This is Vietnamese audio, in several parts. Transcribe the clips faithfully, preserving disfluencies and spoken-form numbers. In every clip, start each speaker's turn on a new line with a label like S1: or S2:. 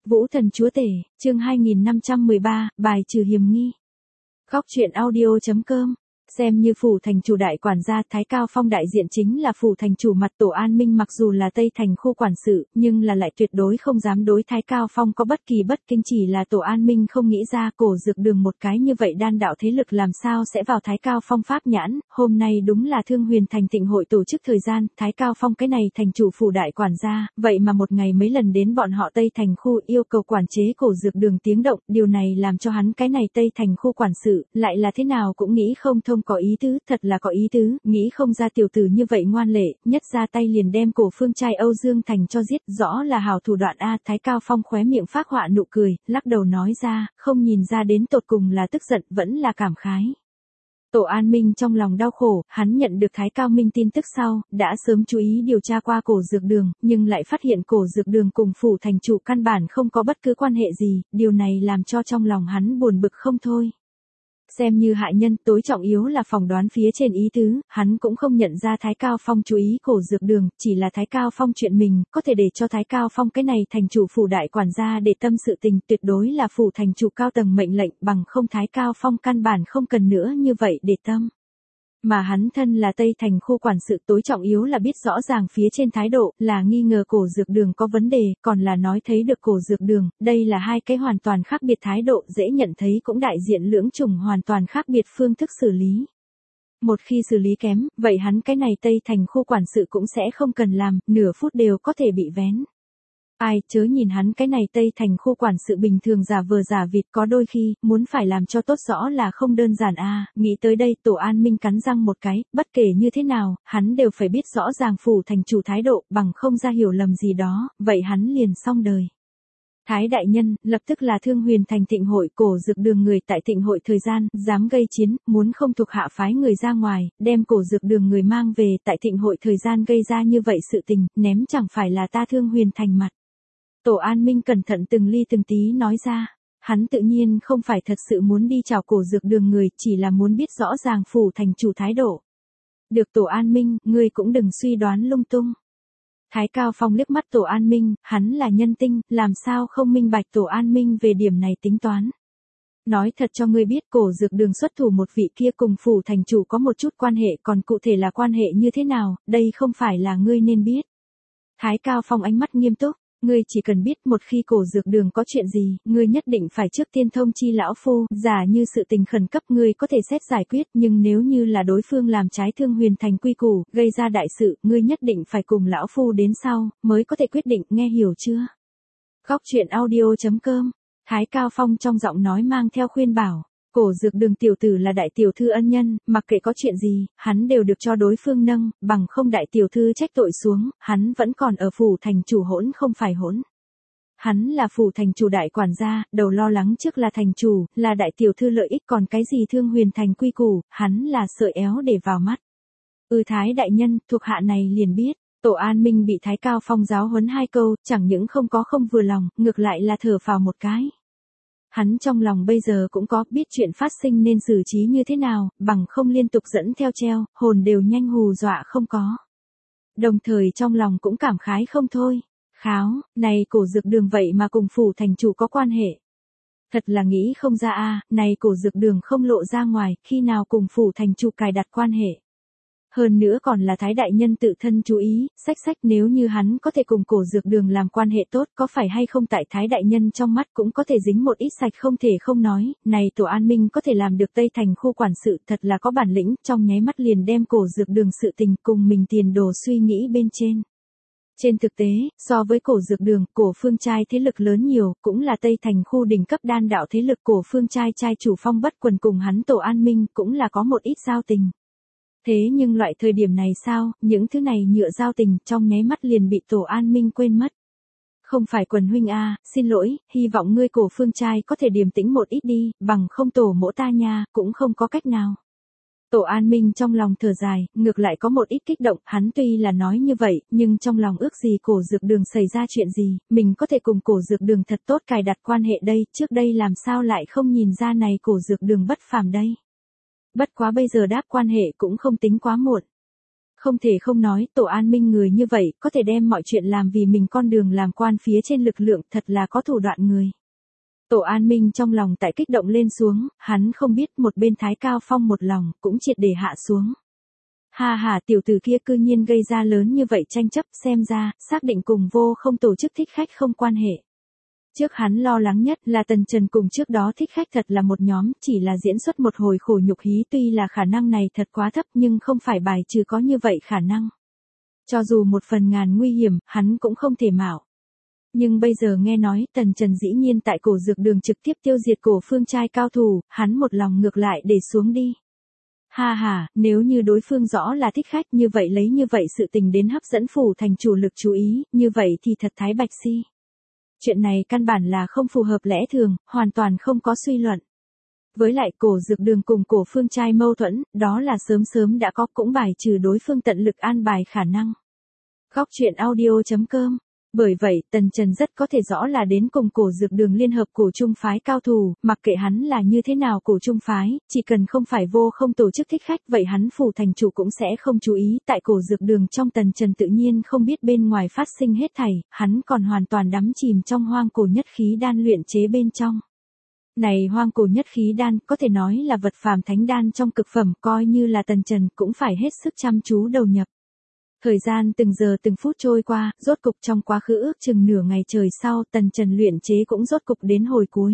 S1: Vũ Thần Chúa Tể, chương hai nghìn năm trăm mười ba, bài trừ hiểm nghi. Góc truyện audio chấm com. Xem như phủ thành chủ đại quản gia, Thái Cao Phong đại diện chính là phủ thành chủ mặt Tổ An Minh, mặc dù là Tây Thành khu quản sự, nhưng là lại tuyệt đối không dám đối Thái Cao Phong có bất kỳ bất kính, chỉ là Tổ An Minh không nghĩ ra Cổ Dược Đường một cái như vậy đan đạo thế lực làm sao sẽ vào Thái Cao Phong pháp nhãn. Hôm nay đúng là Thương Huyền Thành Tịnh hội tổ chức thời gian, Thái Cao Phong cái này thành chủ phủ đại quản gia, vậy mà một ngày mấy lần đến bọn họ Tây Thành khu yêu cầu quản chế Cổ Dược Đường tiếng động, điều này làm cho hắn cái này Tây Thành khu quản sự, lại là thế nào cũng nghĩ không thông. Có ý tứ, thật là có ý tứ, nghĩ không ra tiểu tử như vậy ngoan lệ, nhất ra tay liền đem Cổ Phương trai Âu Dương Thành cho giết, rõ là hảo thủ đoạn a. Thái Cao Phong khóe miệng phác họa nụ cười, lắc đầu nói ra, không nhìn ra đến tột cùng là tức giận vẫn là cảm khái. Tổ An Minh trong lòng đau khổ, hắn nhận được Thái Cao Minh tin tức sau, đã sớm chú ý điều tra qua Cổ Dược Đường, nhưng lại phát hiện Cổ Dược Đường cùng phủ thành chủ căn bản không có bất cứ quan hệ gì, điều này làm cho trong lòng hắn buồn bực không thôi. Xem như hại nhân, tối trọng yếu là phỏng đoán phía trên ý tứ, hắn cũng không nhận ra Thái Cao Phong chú ý Cổ Dược Đường, chỉ là Thái Cao Phong chuyện mình, có thể để cho Thái Cao Phong cái này thành chủ phủ đại quản gia để tâm sự tình, tuyệt đối là phủ thành chủ cao tầng mệnh lệnh, bằng không Thái Cao Phong căn bản không cần nữa như vậy để tâm. Mà hắn thân là Tây Thành khu quản sự, tối trọng yếu là biết rõ ràng phía trên thái độ, là nghi ngờ Cổ Dược Đường có vấn đề, còn là nói thấy được Cổ Dược Đường, đây là hai cái hoàn toàn khác biệt thái độ, dễ nhận thấy cũng đại diện lưỡng chủng hoàn toàn khác biệt phương thức xử lý. Một khi xử lý kém, vậy hắn cái này Tây Thành khu quản sự cũng sẽ không cần làm, nửa phút đều có thể bị vén. Ai, chớ nhìn hắn cái này Tây Thành khu quản sự bình thường giả vờ giả vịt, có đôi khi, muốn phải làm cho tốt rõ là không đơn giản a. À, nghĩ tới đây Tổ An Minh cắn răng một cái, bất kể như thế nào, hắn đều phải biết rõ ràng phủ thành chủ thái độ, bằng không ra hiểu lầm gì đó, vậy hắn liền xong đời. Thái đại nhân, lập tức là Thương Huyền Thành Tịnh hội, Cổ Dược Đường người tại Tịnh hội thời gian, dám gây chiến, muốn không thuộc hạ phái người ra ngoài, đem Cổ Dược Đường người mang về, tại Tịnh hội thời gian gây ra như vậy sự tình, ném chẳng phải là ta Thương Huyền Thành mặt. Tổ An Minh cẩn thận từng ly từng tí nói ra, hắn tự nhiên không phải thật sự muốn đi chào Cổ Dược Đường người, chỉ là muốn biết rõ ràng phủ thành chủ thái độ. Được Tổ An Minh, ngươi cũng đừng suy đoán lung tung. Thái Cao Phong liếc mắt Tổ An Minh, hắn là nhân tinh, làm sao không minh bạch Tổ An Minh về điểm này tính toán. Nói thật cho ngươi biết, Cổ Dược Đường xuất thủ một vị kia cùng phủ thành chủ có một chút quan hệ, còn cụ thể là quan hệ như thế nào, đây không phải là ngươi nên biết. Thái Cao Phong ánh mắt nghiêm túc. Ngươi chỉ cần biết một khi Cổ Dược Đường có chuyện gì, ngươi nhất định phải trước tiên thông chi lão phu, giả như sự tình khẩn cấp ngươi có thể xét giải quyết, nhưng nếu như là đối phương làm trái Thương Huyền Thành quy củ, gây ra đại sự, ngươi nhất định phải cùng lão phu đến sau, mới có thể quyết định, nghe hiểu chưa? Góc truyện audio chấm com. Thái Cao Phong trong giọng nói mang theo khuyên bảo. Cổ Dược Đường tiểu tử là đại tiểu thư ân nhân, mặc kệ có chuyện gì, hắn đều được cho đối phương nâng, bằng không đại tiểu thư trách tội xuống, hắn vẫn còn ở phủ thành chủ hỗn không phải hỗn. Hắn là phủ thành chủ đại quản gia, đầu lo lắng trước là thành chủ, là đại tiểu thư lợi ích, còn cái gì Thương Huyền Thành quy củ, hắn là sợi éo để vào mắt. Ừ Thái đại nhân, thuộc hạ này liền biết. Tổ An Minh bị Thái Cao Phong giáo huấn hai câu, chẳng những không có không vừa lòng, ngược lại là thở phào một cái. Hắn trong lòng bây giờ cũng có biết chuyện phát sinh nên xử trí như thế nào, bằng không liên tục dẫn theo treo, hồn đều nhanh hù dọa không có. Đồng thời trong lòng cũng cảm khái không thôi. Kháo, này Cổ Dược Đường vậy mà cùng phủ thành chủ có quan hệ. Thật là nghĩ không ra a, à, này Cổ Dược Đường không lộ ra ngoài, khi nào cùng phủ thành chủ cài đặt quan hệ. Hơn nữa còn là Thái đại nhân tự thân chú ý, sách sách nếu như hắn có thể cùng Cổ Dược Đường làm quan hệ tốt, có phải hay không tại Thái đại nhân trong mắt cũng có thể dính một ít sạch không thể không nói, này Tổ An Minh có thể làm được Tây Thành khu quản sự, thật là có bản lĩnh, trong nháy mắt liền đem Cổ Dược Đường sự tình cùng mình tiền đồ suy nghĩ bên trên. Trên thực tế, so với Cổ Dược Đường, Cổ Phương trai thế lực lớn nhiều, cũng là Tây Thành khu đỉnh cấp đan đạo thế lực, Cổ Phương trai trai chủ Phong Bất Quần cùng hắn Tổ An Minh cũng là có một ít giao tình. Thế nhưng loại thời điểm này sao, những thứ này nhựa giao tình trong nháy mắt liền bị Tổ An Minh quên mất. Không phải Quần huynh a, à, xin lỗi, hy vọng ngươi Cổ Phương trai có thể điềm tĩnh một ít đi, bằng không tổ mỗ ta nha, cũng không có cách nào. Tổ An Minh trong lòng thở dài, ngược lại có một ít kích động, hắn tuy là nói như vậy, nhưng trong lòng ước gì Cổ Dược Đường xảy ra chuyện gì, mình có thể cùng Cổ Dược Đường thật tốt cài đặt quan hệ đây, trước đây làm sao lại không nhìn ra này Cổ Dược Đường bất phàm đây. Bất quá bây giờ đáp quan hệ cũng không tính quá muộn. Không thể không nói, Tổ An Minh người như vậy, có thể đem mọi chuyện làm vì mình con đường làm quan phía trên lực lượng, thật là có thủ đoạn người. Tổ An Minh trong lòng tại kích động lên xuống, hắn không biết một bên Thái Cao Phong một lòng, cũng triệt để hạ xuống. Ha ha, tiểu tử kia cư nhiên gây ra lớn như vậy tranh chấp, xem ra, xác định cùng vô không tổ chức thích khách không quan hệ. Trước hắn lo lắng nhất là Tần Trần cùng trước đó thích khách thật là một nhóm, chỉ là diễn xuất một hồi khổ nhục hí, tuy là khả năng này thật quá thấp nhưng không phải bài trừ có như vậy khả năng. Cho dù một phần ngàn nguy hiểm, hắn cũng không thể mạo. Nhưng bây giờ nghe nói Tần Trần dĩ nhiên tại cổ dược đường trực tiếp tiêu diệt cổ phương trai cao thủ, hắn một lòng ngược lại để xuống đi. Ha ha, nếu như đối phương rõ là thích khách như vậy lấy như vậy sự tình đến hấp dẫn phủ thành chủ lực chú ý, như vậy thì thật thái bạch si. Chuyện này căn bản là không phù hợp lẽ thường, hoàn toàn không có suy luận. Với lại cổ dược đường cùng cổ phương trai mâu thuẫn, đó là sớm sớm đã có, cũng bài trừ đối phương tận lực an bài khả năng. Góc truyện audio chấm com. Bởi vậy, Tần Trần rất có thể rõ là đến cùng cổ dược đường liên hợp cổ trung phái cao thủ, mặc kệ hắn là như thế nào cổ trung phái, chỉ cần không phải vô không tổ chức thích khách, vậy hắn phủ thành chủ cũng sẽ không chú ý, tại cổ dược đường trong Tần Trần tự nhiên không biết bên ngoài phát sinh hết thảy, hắn còn hoàn toàn đắm chìm trong hoang cổ nhất khí đan luyện chế bên trong. Này hoang cổ nhất khí đan, có thể nói là vật phàm thánh đan trong cực phẩm, coi như là Tần Trần cũng phải hết sức chăm chú đầu nhập. Thời gian từng giờ từng phút trôi qua, rốt cục trong quá khứ ước chừng nửa ngày trời sau, Tần Trần luyện chế cũng rốt cục đến hồi cuối.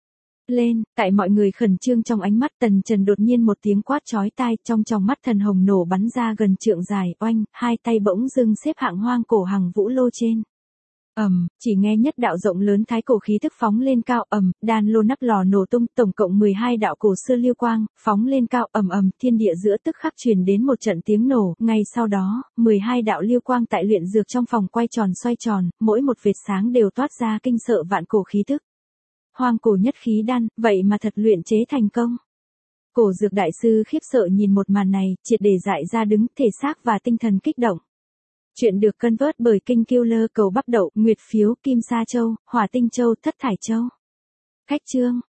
S1: Lên, tại mọi người khẩn trương trong ánh mắt, Tần Trần đột nhiên một tiếng quát chói tai, trong tròng mắt thần hồng nổ bắn ra gần trượng dài, oanh, hai tay bỗng dưng xếp hạng hoang cổ hằng vũ lô trên. Ầm, um, chỉ nghe nhất đạo rộng lớn thái cổ khí tức phóng lên cao, ầm, um, đan lô nắp lò nổ tung, tổng cộng mười hai đạo cổ xưa liêu quang, phóng lên cao, ầm um, ầm, um, thiên địa giữa tức khắc truyền đến một trận tiếng nổ, ngay sau đó, mười hai đạo liêu quang tại luyện dược trong phòng quay tròn xoay tròn, mỗi một vệt sáng đều toát ra kinh sợ vạn cổ khí tức. Hoang cổ nhất khí đan, vậy mà thật luyện chế thành công. Cổ dược đại sư khiếp sợ nhìn một màn này, triệt để dại ra đứng, thể xác và tinh thần kích động. Chuyện được cân vớt bởi Kinh Killer cầu bắp đậu, Nguyệt phiếu, Kim Sa Châu, Hỏa Tinh Châu, Thất Thải Châu. Khách chương.